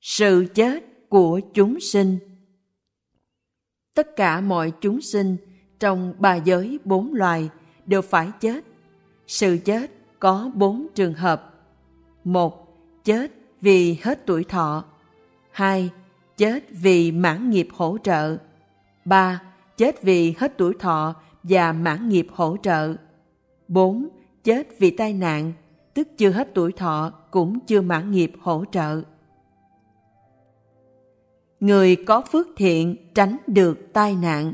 Sự chết của chúng sinh. Tất cả mọi chúng sinh trong ba giới 4 loài đều phải chết. Sự chết có 4 trường hợp. 1. Chết vì hết tuổi thọ. 2. Chết vì mãn nghiệp hỗ trợ. 3. Chết vì hết tuổi thọ và mãn nghiệp hỗ trợ. 4. Chết vì tai nạn, tức chưa hết tuổi thọ cũng chưa mãn nghiệp hỗ trợ. Người có phước thiện tránh được tai nạn.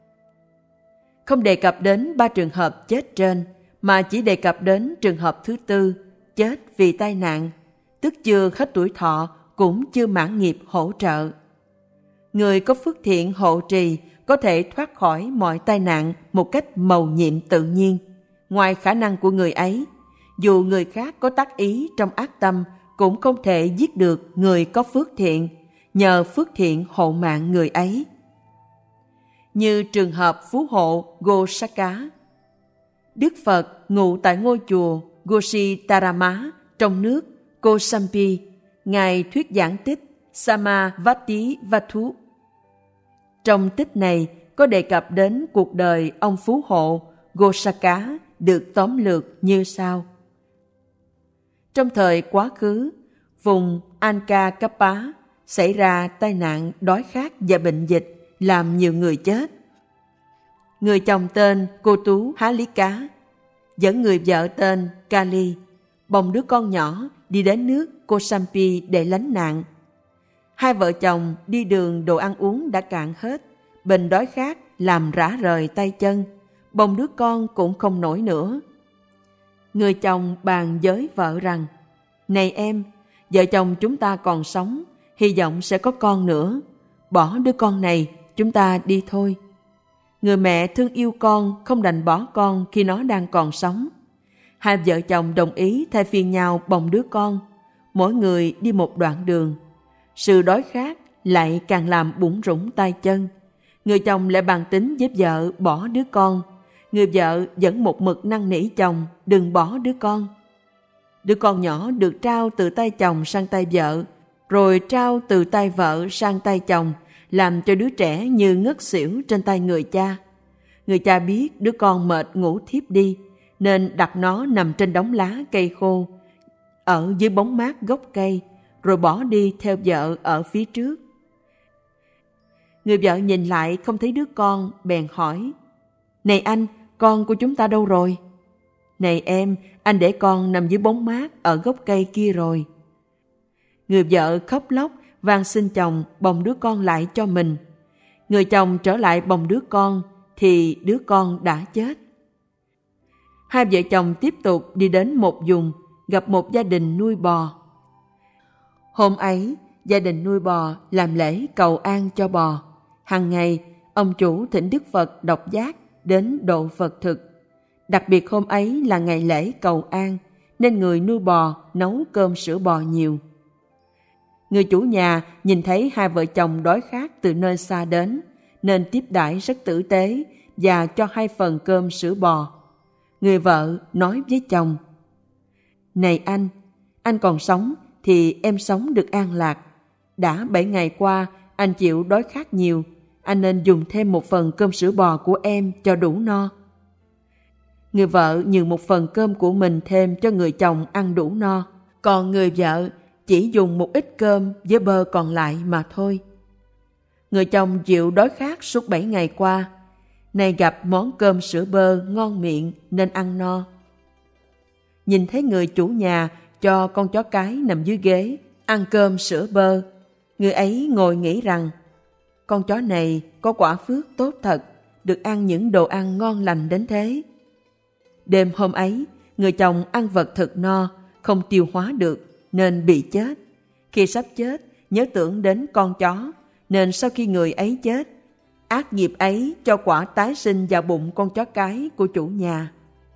Không đề cập đến 3 trường hợp chết trên, mà chỉ đề cập đến trường hợp thứ 4, chết vì tai nạn, tức chưa hết tuổi thọ cũng chưa mãn nghiệp hỗ trợ. Người có phước thiện hộ trì có thể thoát khỏi mọi tai nạn một cách mầu nhiệm tự nhiên, ngoài khả năng của người ấy. Dù người khác có tác ý trong ác tâm cũng không thể giết được người có phước thiện, nhờ phước thiện hộ mạng người ấy. Như trường hợp phú hộ Gosaka. Đức Phật ngụ tại ngôi chùa Goshitarama trong nước Kosambi, Ngài thuyết giảng tích Samavati-Vattu. Trong tích này có đề cập đến cuộc đời ông phú hộ Gosaka được tóm lược như sau. Trong thời quá khứ, vùng Ankakapa xảy ra tai nạn đói khát và bệnh dịch, làm nhiều người chết. Người chồng tên Cô Tú Halika dẫn người vợ tên Kali, bồng đứa con nhỏ đi đến nước Kosambi để lánh nạn. Hai vợ chồng đi đường đồ ăn uống đã cạn hết, bệnh đói khát làm rã rời tay chân, bồng đứa con cũng không nổi nữa. Người chồng bàn với vợ rằng: "Này em, vợ chồng chúng ta còn sống, hy vọng sẽ có con nữa. Bỏ đứa con này, chúng ta đi thôi." Người mẹ thương yêu con không đành bỏ con khi nó đang còn sống. Hai vợ chồng đồng ý thay phiên nhau bồng đứa con, mỗi người đi một đoạn đường. Sự đói khát lại càng làm bủn rủn tay chân. Người chồng lại bàn tính với vợ bỏ đứa con. Người vợ vẫn một mực năn nỉ chồng đừng bỏ đứa con. Đứa con nhỏ được trao từ tay chồng sang tay vợ, rồi trao từ tay vợ sang tay chồng, làm cho đứa trẻ như ngất xỉu trên tay người cha. Người cha biết đứa con mệt ngủ thiếp đi, nên đặt nó nằm trên đống lá cây khô, ở dưới bóng mát gốc cây, rồi bỏ đi theo vợ ở phía trước. Người vợ nhìn lại không thấy đứa con, bèn hỏi: "Này anh, con của chúng ta đâu rồi?" "Này em, anh để con nằm dưới bóng mát ở gốc cây kia rồi." Người vợ khóc lóc van xin chồng bồng đứa con lại cho mình. Người chồng trở lại bồng đứa con thì đứa con đã chết. Hai vợ chồng tiếp tục đi đến một vùng, gặp một gia đình nuôi bò. Hôm ấy, gia đình nuôi bò làm lễ cầu an cho bò. Hằng ngày, ông chủ thỉnh Đức Phật độc giác đến độ Phật thực. Đặc biệt hôm ấy là ngày lễ cầu an, nên người nuôi bò nấu cơm sữa bò nhiều. Người chủ nhà nhìn thấy hai vợ chồng đói khát từ nơi xa đến, nên tiếp đãi rất tử tế và cho 2 phần cơm sữa bò. Người vợ nói với chồng: "Này anh còn sống thì em sống được an lạc. Đã 7 ngày qua anh chịu đói khát nhiều, anh nên dùng thêm 1 phần cơm sữa bò của em cho đủ no." Người vợ nhường 1 phần cơm của mình thêm cho người chồng ăn đủ no, còn người vợ chỉ dùng một ít cơm với bơ còn lại mà thôi. Người chồng chịu đói khát suốt 7 ngày qua, nay gặp món cơm sữa bơ ngon miệng nên ăn no. Nhìn thấy người chủ nhà cho con chó cái nằm dưới ghế ăn cơm sữa bơ, người ấy ngồi nghĩ rằng con chó này có quả phước tốt thật, được ăn những đồ ăn ngon lành đến thế. Đêm hôm ấy, người chồng ăn vật thực no, không tiêu hóa được nên bị chết. Khi sắp chết, nhớ tưởng đến con chó, nên sau khi người ấy chết, ác nghiệp ấy cho quả tái sinh vào bụng con chó cái của chủ nhà.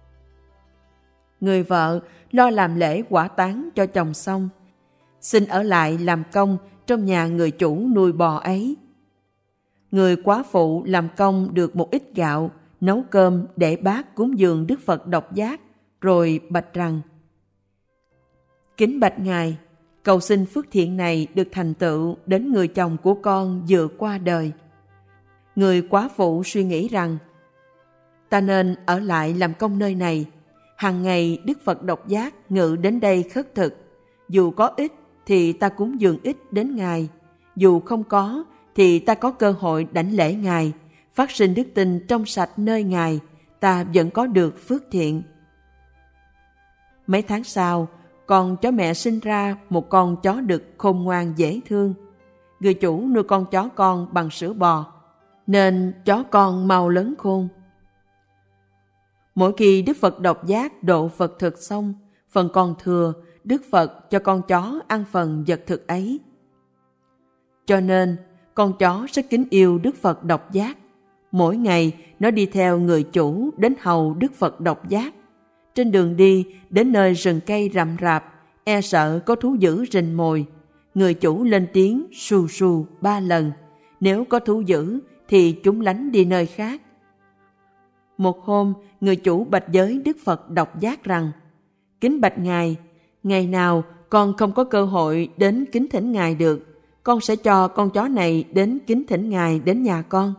Người vợ lo làm lễ hỏa táng cho chồng xong, xin ở lại làm công trong nhà người chủ nuôi bò ấy. Người quá phụ làm công được một ít gạo, nấu cơm để bác cúng dường Đức Phật độc giác, rồi bạch rằng: "Kính bạch Ngài, Cầu xin phước thiện này được thành tựu đến người chồng của con vừa qua đời. Người quá phụ suy nghĩ rằng, ta nên ở lại làm công nơi này. Hàng ngày Đức Phật Độc Giác ngự đến đây khất thực. Dù có ít thì ta cúng dường ít đến Ngài. Dù không có thì ta có cơ hội đảnh lễ Ngài, phát sinh đức tin trong sạch nơi Ngài, ta vẫn có được phước thiện. Mấy tháng sau, con chó mẹ sinh ra một con chó đực khôn ngoan dễ thương. Người chủ nuôi con chó con bằng sữa bò, nên chó con mau lớn khôn. Mỗi khi Đức Phật Độc Giác độ Phật thực xong, phần còn thừa, Đức Phật cho con chó ăn phần vật thực ấy. Cho nên, con chó rất kính yêu Đức Phật Độc Giác. Mỗi ngày, nó đi theo người chủ đến hầu Đức Phật Độc Giác. Trên đường đi, đến nơi rừng cây rậm rạp, e sợ có thú dữ rình mồi. Người chủ lên tiếng sù sù 3 lần. Nếu có thú dữ, thì chúng lánh đi nơi khác. Một hôm, người chủ bạch với Đức Phật Độc Giác rằng, kính bạch Ngài, ngày nào con không có cơ hội đến kính thỉnh Ngài được, con sẽ cho con chó này đến kính thỉnh Ngài đến nhà con.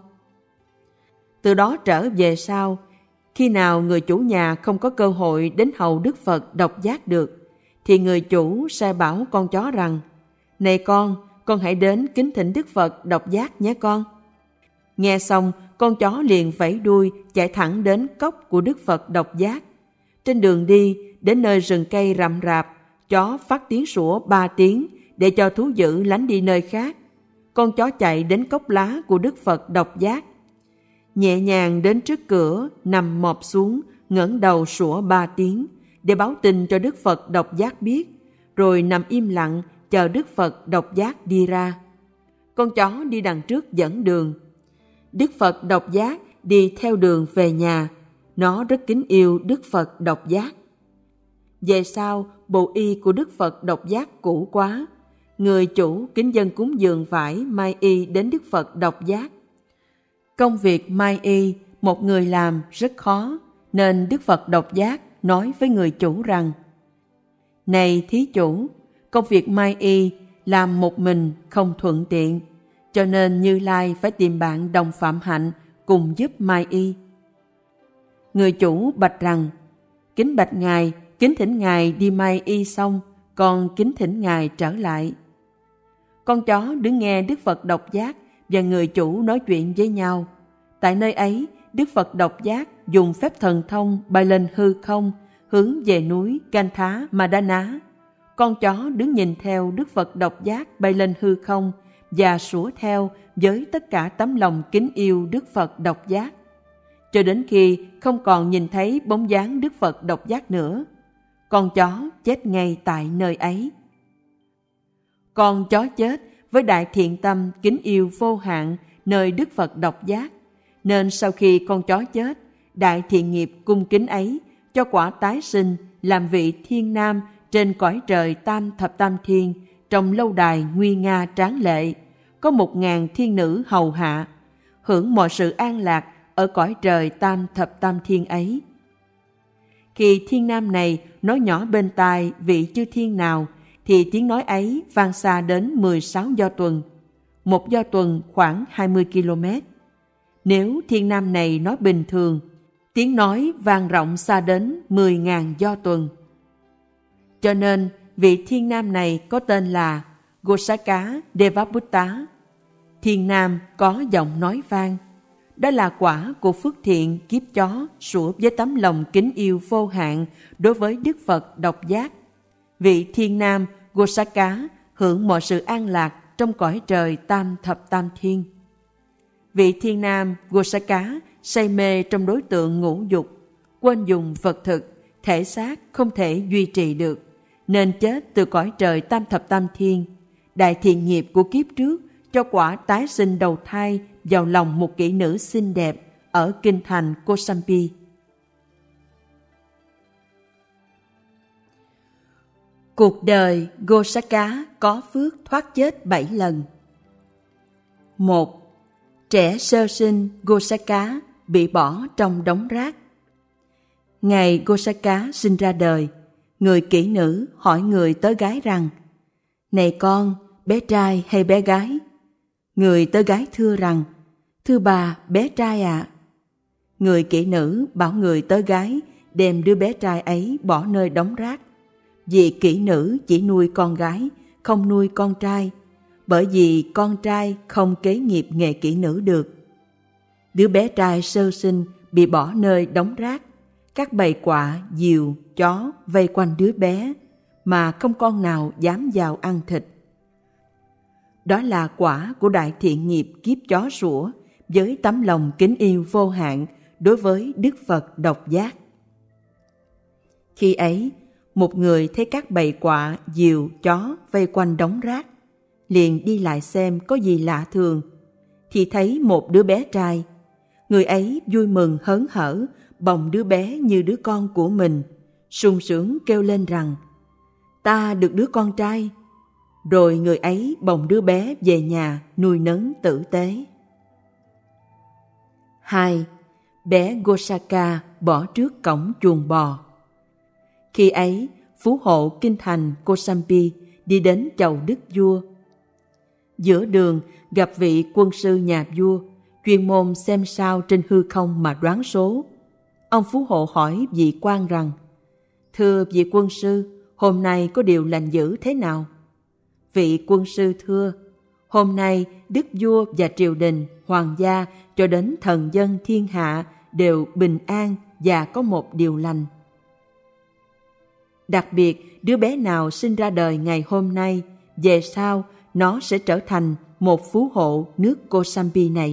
Từ đó trở về sau, khi nào người chủ nhà không có cơ hội đến hầu Đức Phật Độc Giác được, thì người chủ sai bảo con chó rằng, này con hãy đến kính thỉnh Đức Phật Độc Giác nhé con. Nghe xong, con chó liền vẫy đuôi chạy thẳng đến cốc của Đức Phật Độc Giác. Trên đường đi, đến nơi rừng cây rậm rạp, chó phát tiếng sủa 3 tiếng để cho thú dữ lánh đi nơi khác. Con chó chạy đến cốc lá của Đức Phật Độc Giác. Nhẹ nhàng đến trước cửa, nằm mọp xuống, ngẩng đầu sủa 3 tiếng để báo tin cho Đức Phật Độc Giác biết, rồi nằm im lặng chờ Đức Phật Độc Giác đi ra. Con chó đi đằng trước dẫn đường. Đức Phật Độc Giác đi theo đường về nhà. Nó rất kính yêu Đức Phật Độc Giác. Về sau, bộ y của Đức Phật Độc Giác cũ quá. Người chủ kính dân cúng dường vải mai y đến Đức Phật Độc Giác. Công việc mai y một người làm rất khó, nên Đức Phật Độc Giác nói với người chủ rằng, này thí chủ, công việc mai y làm một mình không thuận tiện, cho nên Như Lai phải tìm bạn đồng phạm hạnh cùng giúp mai y. Người chủ bạch rằng, kính bạch Ngài, kính thỉnh Ngài đi mai y xong, con kính thỉnh Ngài trở lại. Con chó đứng nghe Đức Phật Độc Giác và người chủ nói chuyện với nhau. Tại nơi ấy, Đức Phật Độc Giác dùng phép thần thông bay lên hư không, hướng về núi Gantha Madana. Con chó đứng nhìn theo Đức Phật Độc Giác bay lên hư không và sủa theo với tất cả tấm lòng kính yêu Đức Phật Độc Giác, cho đến khi không còn nhìn thấy bóng dáng Đức Phật Độc Giác nữa. Con chó chết ngay tại nơi ấy. Con chó chết với đại thiện tâm kính yêu vô hạn nơi Đức Phật Độc Giác, nên sau khi con chó chết, đại thiện nghiệp cung kính ấy cho quả tái sinh làm vị thiên nam trên cõi trời tam thập tam thiên, trong lâu đài nguy nga tráng lệ, có 1000 thiên nữ hầu hạ, hưởng mọi sự an lạc ở cõi trời tam thập tam thiên ấy. Khi thiên nam này nói nhỏ bên tai vị chư thiên nào, thì tiếng nói ấy vang xa đến 16 do tuần, một do tuần khoảng 20 km. Nếu thiên nam này nói bình thường, tiếng nói vang rộng xa đến 10.000 do tuần. Cho nên vị thiên nam này có tên là Gosaka Devabutta. Thiên nam có giọng nói vang. Đó là quả của phước thiện kiếp chó sủa với tấm lòng kính yêu vô hạn đối với Đức Phật Độc Giác. Vị thiên nam Gosaka hưởng mọi sự an lạc trong cõi trời tam thập tam thiên. Vị thiên nam Gosaka say mê trong đối tượng ngũ dục, quên dùng vật thực, thể xác không thể duy trì được, nên chết từ cõi trời tam thập tam thiên. Đại thiện nghiệp của kiếp trước cho quả tái sinh đầu thai vào lòng một kỹ nữ xinh đẹp ở kinh thành Kosambi. Cuộc đời Gosaka có phước thoát chết 7 lần. 1. Trẻ sơ sinh Gosaka bị bỏ trong đống rác. Ngày Gosaka sinh ra đời, người kỹ nữ hỏi người tới gái rằng, Này con, bé trai hay bé gái? Người tớ gái thưa rằng, thưa bà, bé trai ạ. Người kỹ nữ bảo người tớ gái đem đứa bé trai ấy bỏ nơi đống rác. Vì kỹ nữ chỉ nuôi con gái, không nuôi con trai, bởi vì con trai không kế nghiệp nghề kỹ nữ được. Đứa bé trai sơ sinh bị bỏ nơi đống rác, các bầy quạ, diều, chó vây quanh đứa bé, mà không con nào dám vào ăn thịt. Đó là quả của đại thiện nghiệp kiếp chó sủa với tấm lòng kính yêu vô hạn đối với Đức Phật độc giác. Khi ấy, một người thấy các bầy quạ, diều, chó vây quanh đống rác, liền đi lại xem có gì lạ thường, thì thấy một đứa bé trai. Người ấy vui mừng hớn hở, bồng đứa bé như đứa con của mình, sung sướng kêu lên rằng, ta được đứa con trai. Rồi người ấy bồng đứa bé về nhà nuôi nấng tử tế. 2. Bé Gosaka bỏ trước cổng chuồng bò. Khi ấy, phú hộ kinh thành Kosambi đi đến chầu đức vua. Giữa đường gặp vị quân sư nhà vua, chuyên môn xem sao trên hư không mà đoán số. Ông phú hộ hỏi vị quan rằng, thưa vị quân sư, hôm nay có điều lành dữ thế nào? Vị quân sư thưa, hôm nay đức vua và triều đình, hoàng gia cho đến thần dân thiên hạ đều bình an và có một điều lành. Đặc biệt, đứa bé nào sinh ra đời ngày hôm nay, về sau nó sẽ trở thành một phú hộ nước Kosambi này.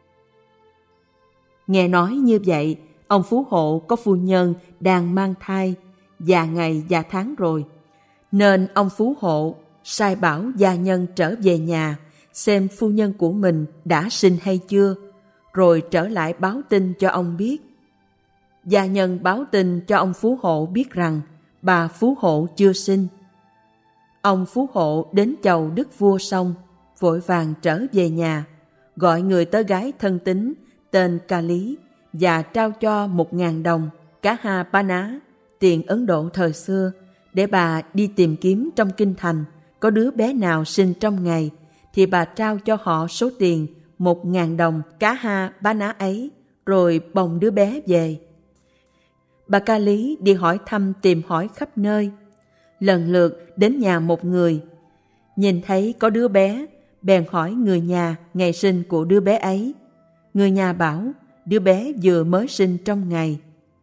Nghe nói như vậy, ông phú hộ có phu nhân đang mang thai, già ngày già tháng rồi, nên ông phú hộ sai bảo gia nhân trở về nhà xem phu nhân của mình đã sinh hay chưa, rồi trở lại báo tin cho ông biết. Gia nhân báo tin cho ông phú hộ biết rằng bà phú hộ chưa sinh. Ông phú hộ đến chầu đức vua xong, vội vàng trở về nhà, gọi người tớ gái thân tín tên Ca Lý và trao cho 1.000 đồng Kaha Pana, tiền Ấn Độ thời xưa, để bà đi tìm kiếm trong kinh thành có đứa bé nào sinh trong ngày, thì bà trao cho họ số tiền 1.000 đồng Kaha Pana ấy, rồi bồng đứa bé về. Bà Ca Lý đi hỏi thăm tìm hỏi khắp nơi, lần lượt đến nhà một người. Nhìn thấy có đứa bé, bèn hỏi người nhà ngày sinh của đứa bé ấy. Người nhà bảo đứa bé vừa mới sinh trong ngày.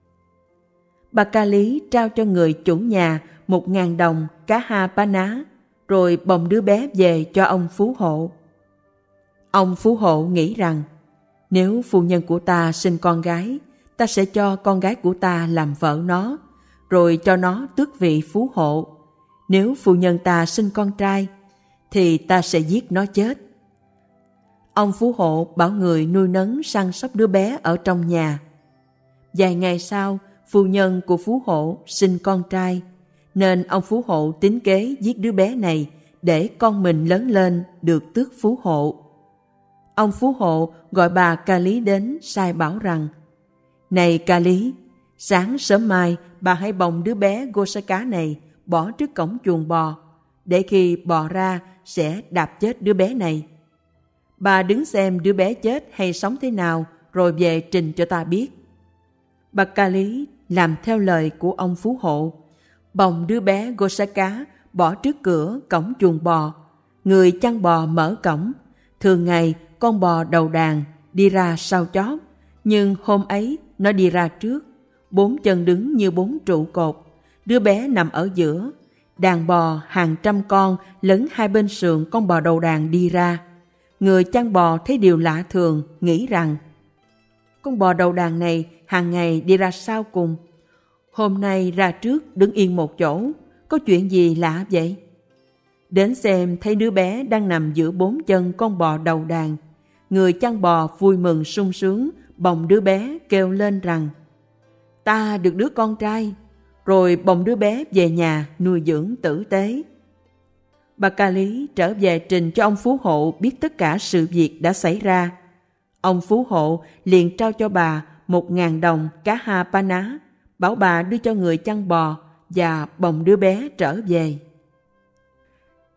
Bà Ca Lý trao cho người chủ nhà 1.000 đồng Kaha Pana, rồi bồng đứa bé về cho ông phú hộ. Ông phú hộ nghĩ rằng, nếu phu nhân của ta sinh con gái, ta sẽ cho con gái của ta làm vợ nó, rồi cho nó tước vị phú hộ. Nếu phu nhân ta sinh con trai, thì ta sẽ giết nó chết. Ông phú hộ bảo người nuôi nấng săn sóc đứa bé ở trong nhà. Vài ngày sau, phu nhân của phú hộ sinh con trai, nên ông phú hộ tính kế giết đứa bé này để con mình lớn lên được tước phú hộ. Ông phú hộ gọi bà Ca Lý đến sai bảo rằng, này Ca Lý, sáng sớm mai bà hãy bồng đứa bé Gosaka này bỏ trước cổng chuồng bò, để khi bò ra sẽ đạp chết đứa bé này. Bà đứng xem đứa bé chết hay sống thế nào, rồi về trình cho ta biết. Bà Ca Lý làm theo lời của ông phú hộ, bồng đứa bé Gosaka bỏ trước cửa cổng chuồng bò. Người chăn bò mở cổng. Thường ngày con bò đầu đàn đi ra sau chót, nhưng hôm ấy nó đi ra trước, 4 chân đứng như 4 trụ cột. Đứa bé nằm ở giữa. Đàn bò hàng trăm con lấn hai bên sườn con bò đầu đàn đi ra. Người chăn bò thấy điều lạ thường, nghĩ rằng, con bò đầu đàn này hàng ngày đi ra sau cùng, hôm nay ra trước đứng yên một chỗ, có chuyện gì lạ vậy? Đến xem thấy đứa bé đang nằm giữa 4 chân con bò đầu đàn. Người chăn bò vui mừng sung sướng, bồng đứa bé kêu lên rằng, ta được đứa con trai, rồi bồng đứa bé về nhà nuôi dưỡng tử tế. Bà Ca Lý trở về trình cho ông phú hộ biết tất cả sự việc đã xảy ra. Ông phú hộ liền trao cho bà 1.000 đồng Kaha Pana, bảo bà đưa cho người chăn bò và bồng đứa bé trở về.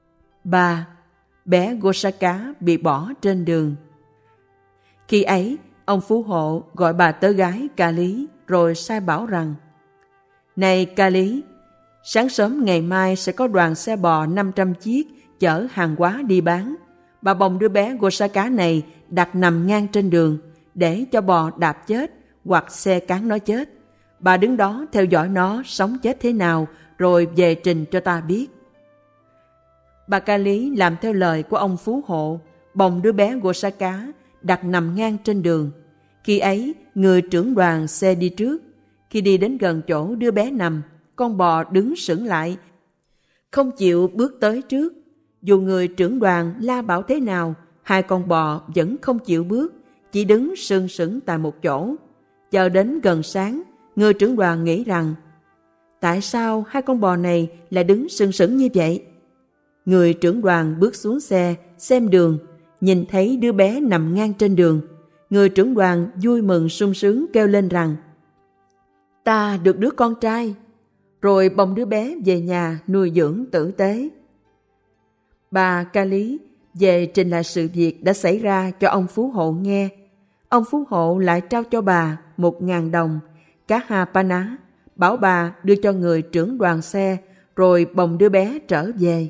3. Bé Gosaka bị bỏ trên đường. Khi ấy, ông phú hộ gọi bà tớ gái Ca Lý rồi sai bảo rằng: Này Ca Lý, sáng sớm ngày mai sẽ có đoàn xe bò 500 chiếc chở hàng hóa đi bán. Bà bồng đứa bé Gosaka này đặt nằm ngang trên đường để cho bò đạp chết hoặc xe cán nó chết. Bà đứng đó theo dõi nó sống chết thế nào rồi về trình cho ta biết. Bà Ca Lý làm theo lời của ông phú hộ, bồng đứa bé Gosaka đặt nằm ngang trên đường. Khi ấy, người trưởng đoàn xe đi trước. Khi đi đến gần chỗ đứa bé nằm, con bò đứng sững lại, không chịu bước tới trước. Dù người trưởng đoàn la bảo thế nào, hai con bò vẫn không chịu bước, chỉ đứng sừng sững tại một chỗ. Chờ đến gần sáng, người trưởng đoàn nghĩ rằng: Tại sao hai con bò này lại đứng sừng sững như vậy? Người trưởng đoàn bước xuống xe, xem đường, nhìn thấy đứa bé nằm ngang trên đường. Người trưởng đoàn vui mừng sung sướng kêu lên rằng: Ta được đứa con trai! Rồi bồng đứa bé về nhà nuôi dưỡng tử tế. Bà Ca Lý về trình lại sự việc đã xảy ra cho ông phú hộ nghe. Ông phú hộ lại trao cho bà 1.000 đồng Kahapana, bảo bà đưa cho người trưởng đoàn xe, rồi bồng đứa bé trở về.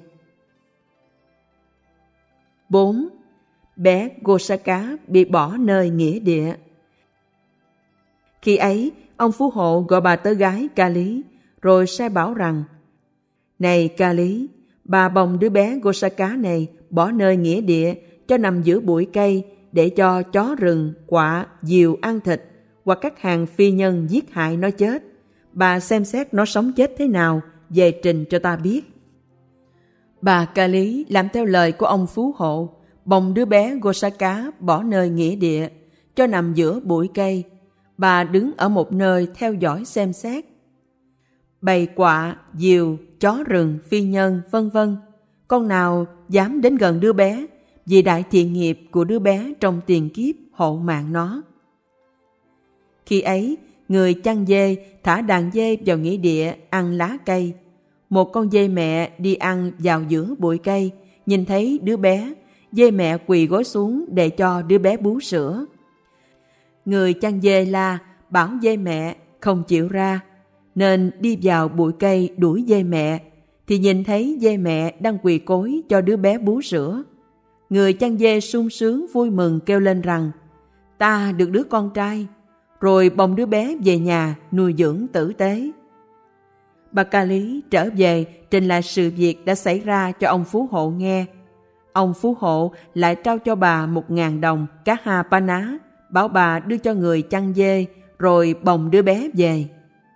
4. Bé Gosaka bị bỏ nơi nghĩa địa. Khi ấy, ông phú hộ gọi bà tớ gái Ca Lý, rồi sai bảo rằng: Này Ca Lý, bà bồng đứa bé Gosaka này bỏ nơi nghĩa địa cho nằm giữa bụi cây để cho chó rừng, quạ, diều ăn thịt hoặc các hàng phi nhân giết hại nó chết. Bà xem xét nó sống chết thế nào, về trình cho ta biết. Bà Ca Lý làm theo lời của ông phú hộ, bồng đứa bé Gosaka bỏ nơi nghĩa địa cho nằm giữa bụi cây. Bà đứng ở một nơi theo dõi xem xét. Bầy quạ, diều, chó rừng, phi nhân, vân vân, con nào dám đến gần đứa bé, vì đại thiện nghiệp của đứa bé trong tiền kiếp hộ mạng nó. Khi ấy, người chăn dê thả đàn dê vào nghĩa địa ăn lá cây. Một con dê mẹ đi ăn vào giữa bụi cây, nhìn thấy đứa bé, dê mẹ quỳ gối xuống để cho đứa bé bú sữa. Người chăn dê la bảo dê mẹ không chịu ra, nên đi vào bụi cây đuổi dê mẹ, thì nhìn thấy dê mẹ đang quỳ cối cho đứa bé bú sữa. Người chăn dê sung sướng vui mừng kêu lên rằng: Ta được đứa con trai! Rồi bồng đứa bé về nhà nuôi dưỡng tử tế. Bà Ca Lý trở về trình lại sự việc đã xảy ra cho ông phú hộ nghe. Ông phú hộ lại trao cho bà 1.000 đồng Kahapana, bảo bà đưa cho người chăn dê, rồi bồng đứa bé về.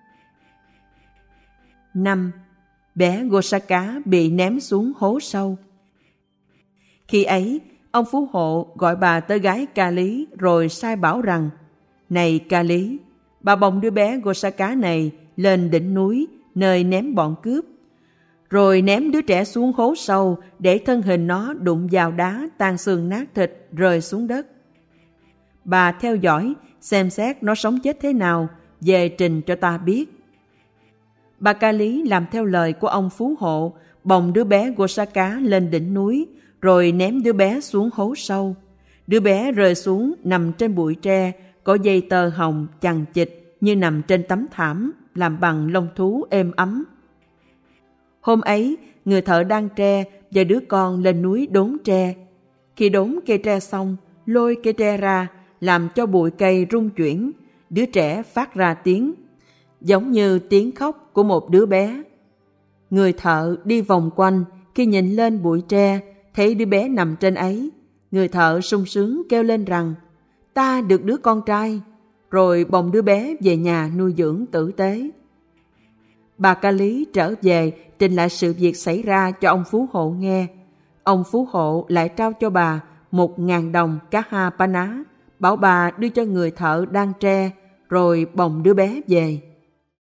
5. Bé Gosaka bị ném xuống hố sâu. Khi ấy, ông phú hộ gọi bà tớ gái Ca Lý, rồi sai bảo rằng: Này Ca Lý, bà bồng đứa bé Gosaka này lên đỉnh núi, nơi ném bọn cướp, rồi ném đứa trẻ xuống hố sâu để thân hình nó đụng vào đá tan xương nát thịt rơi xuống đất. Bà theo dõi, xem xét nó sống chết thế nào, về trình cho ta biết. Bà Ca Lý làm theo lời của ông phú hộ, bồng đứa bé Gosaka lên đỉnh núi, rồi ném đứa bé xuống hố sâu. Đứa bé rơi xuống nằm trên bụi tre, có dây tơ hồng chằng chịt như nằm trên tấm thảm làm bằng lông thú êm ấm. Hôm ấy, người thợ đan tre và đứa con lên núi đốn tre. Khi đốn cây tre xong, lôi cây tre ra, làm cho bụi cây rung chuyển. Đứa trẻ phát ra tiếng, giống như tiếng khóc của một đứa bé. Người thợ đi vòng quanh, khi nhìn lên bụi tre, thấy đứa bé nằm trên ấy. Người thợ sung sướng kêu lên rằng: Ta được đứa con trai! Rồi bồng đứa bé về nhà nuôi dưỡng tử tế. Bà Ca Lý trở về trình lại sự việc xảy ra cho ông phú hộ nghe. Ông phú hộ lại trao cho bà 1.000 đồng Kahapana, bảo bà đưa cho người thợ đan tre, rồi bồng đứa bé về.